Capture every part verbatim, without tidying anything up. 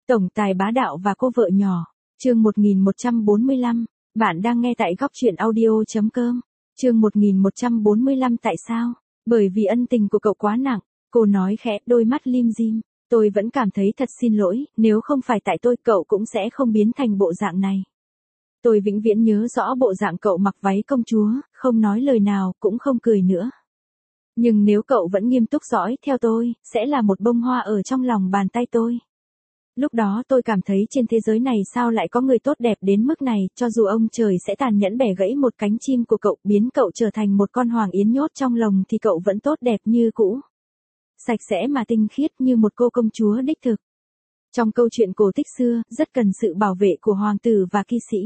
Tổng tài bá đạo và cô vợ nhỏ. Chương một nghìn một trăm bốn mươi lăm. Bạn đang nghe tại góc truyện audio chấm com. Chương một nghìn một trăm bốn mươi lăm. Tại sao? Bởi vì ân tình của cậu quá nặng. Cô nói khẽ, đôi mắt lim dim. Tôi vẫn cảm thấy thật xin lỗi, nếu không phải tại tôi cậu cũng sẽ không biến thành bộ dạng này. Tôi vĩnh viễn nhớ rõ bộ dạng cậu mặc váy công chúa, không nói lời nào, cũng không cười nữa. Nhưng nếu cậu vẫn nghiêm túc dõi theo tôi, sẽ là một bông hoa ở trong lòng bàn tay tôi. Lúc đó tôi cảm thấy trên thế giới này sao lại có người tốt đẹp đến mức này, cho dù ông trời sẽ tàn nhẫn bẻ gãy một cánh chim của cậu, biến cậu trở thành một con hoàng yến nhốt trong lồng thì cậu vẫn tốt đẹp như cũ. Sạch sẽ mà tinh khiết như một cô công chúa đích thực. Trong câu chuyện cổ tích xưa, rất cần sự bảo vệ của hoàng tử và kỵ sĩ.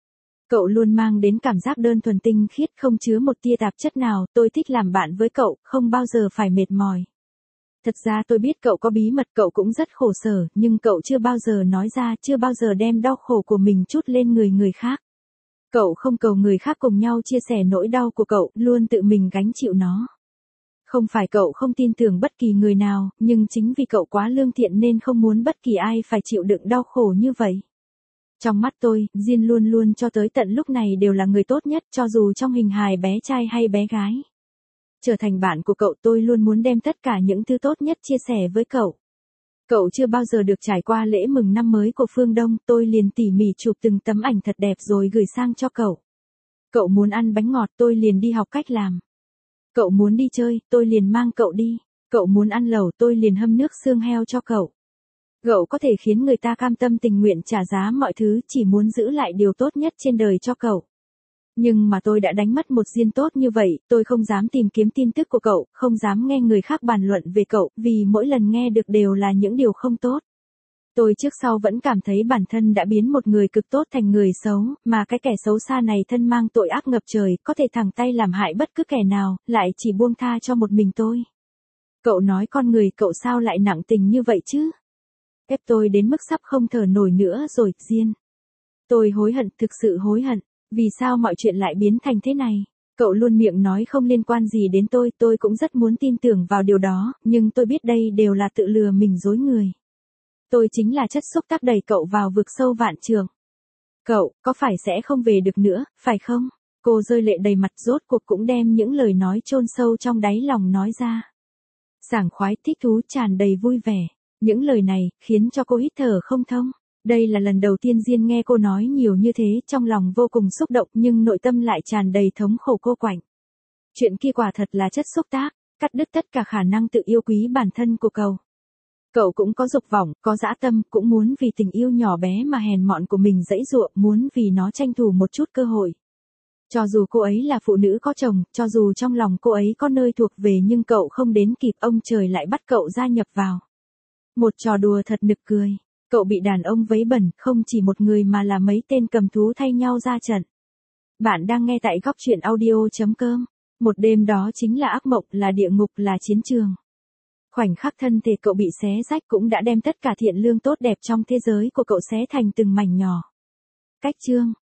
Cậu luôn mang đến cảm giác đơn thuần tinh khiết không chứa một tia tạp chất nào, tôi thích làm bạn với cậu, không bao giờ phải mệt mỏi. Thật ra tôi biết cậu có bí mật, cậu cũng rất khổ sở, nhưng cậu chưa bao giờ nói ra, chưa bao giờ đem đau khổ của mình trút lên người người khác. Cậu không cầu người khác cùng nhau chia sẻ nỗi đau của cậu, luôn tự mình gánh chịu nó. Không phải cậu không tin tưởng bất kỳ người nào, nhưng chính vì cậu quá lương thiện nên không muốn bất kỳ ai phải chịu đựng đau khổ như vậy. Trong mắt tôi, Diên luôn luôn cho tới tận lúc này đều là người tốt nhất, cho dù trong hình hài bé trai hay bé gái. Trở thành bạn của cậu, tôi luôn muốn đem tất cả những thứ tốt nhất chia sẻ với cậu. Cậu chưa bao giờ được trải qua lễ mừng năm mới của phương Đông, tôi liền tỉ mỉ chụp từng tấm ảnh thật đẹp rồi gửi sang cho cậu. Cậu muốn ăn bánh ngọt, tôi liền đi học cách làm. Cậu muốn đi chơi, tôi liền mang cậu đi. Cậu muốn ăn lẩu, tôi liền hâm nước xương heo cho cậu. Cậu có thể khiến người ta cam tâm tình nguyện trả giá mọi thứ, chỉ muốn giữ lại điều tốt nhất trên đời cho cậu. Nhưng mà tôi đã đánh mất một Diên tốt như vậy, tôi không dám tìm kiếm tin tức của cậu, không dám nghe người khác bàn luận về cậu, vì mỗi lần nghe được đều là những điều không tốt. Tôi trước sau vẫn cảm thấy bản thân đã biến một người cực tốt thành người xấu, mà cái kẻ xấu xa này thân mang tội ác ngập trời, có thể thẳng tay làm hại bất cứ kẻ nào, lại chỉ buông tha cho một mình tôi. Cậu nói con người cậu sao lại nặng tình như vậy chứ? Ép tôi đến mức sắp không thở nổi nữa rồi, Diên. Tôi hối hận, thực sự hối hận. Vì sao mọi chuyện lại biến thành thế này? Cậu luôn miệng nói không liên quan gì đến tôi, tôi cũng rất muốn tin tưởng vào điều đó, nhưng tôi biết đây đều là tự lừa mình dối người. Tôi chính là chất xúc tác đẩy cậu vào vực sâu vạn trượng. Cậu, có phải sẽ không về được nữa, phải không? Cô rơi lệ đầy mặt, rốt cuộc cũng đem những lời nói chôn sâu trong đáy lòng nói ra. Sảng khoái, thích thú, tràn đầy vui vẻ. Những lời này, khiến cho cô hít thở không thông. Đây là lần đầu tiên Diên nghe cô nói nhiều như thế, trong lòng vô cùng xúc động nhưng nội tâm lại tràn đầy thống khổ cô quạnh. Chuyện kia quả thật là chất xúc tác, cắt đứt tất cả khả năng tự yêu quý bản thân của cậu. Cậu cũng có dục vọng, có dã tâm, cũng muốn vì tình yêu nhỏ bé mà hèn mọn của mình giãy giụa, muốn vì nó tranh thủ một chút cơ hội. Cho dù cô ấy là phụ nữ có chồng, cho dù trong lòng cô ấy có nơi thuộc về nhưng cậu không đến kịp, ông trời lại bắt cậu gia nhập vào. Một trò đùa thật nực cười. Cậu bị đàn ông vấy bẩn, không chỉ một người mà là mấy tên cầm thú thay nhau ra trận. Bạn đang nghe tại góc truyện audio chấm com. Một đêm đó chính là ác mộng, là địa ngục, là chiến trường. Khoảnh khắc thân thể cậu bị xé rách cũng đã đem tất cả thiện lương tốt đẹp trong thế giới của cậu xé thành từng mảnh nhỏ. Cách chương.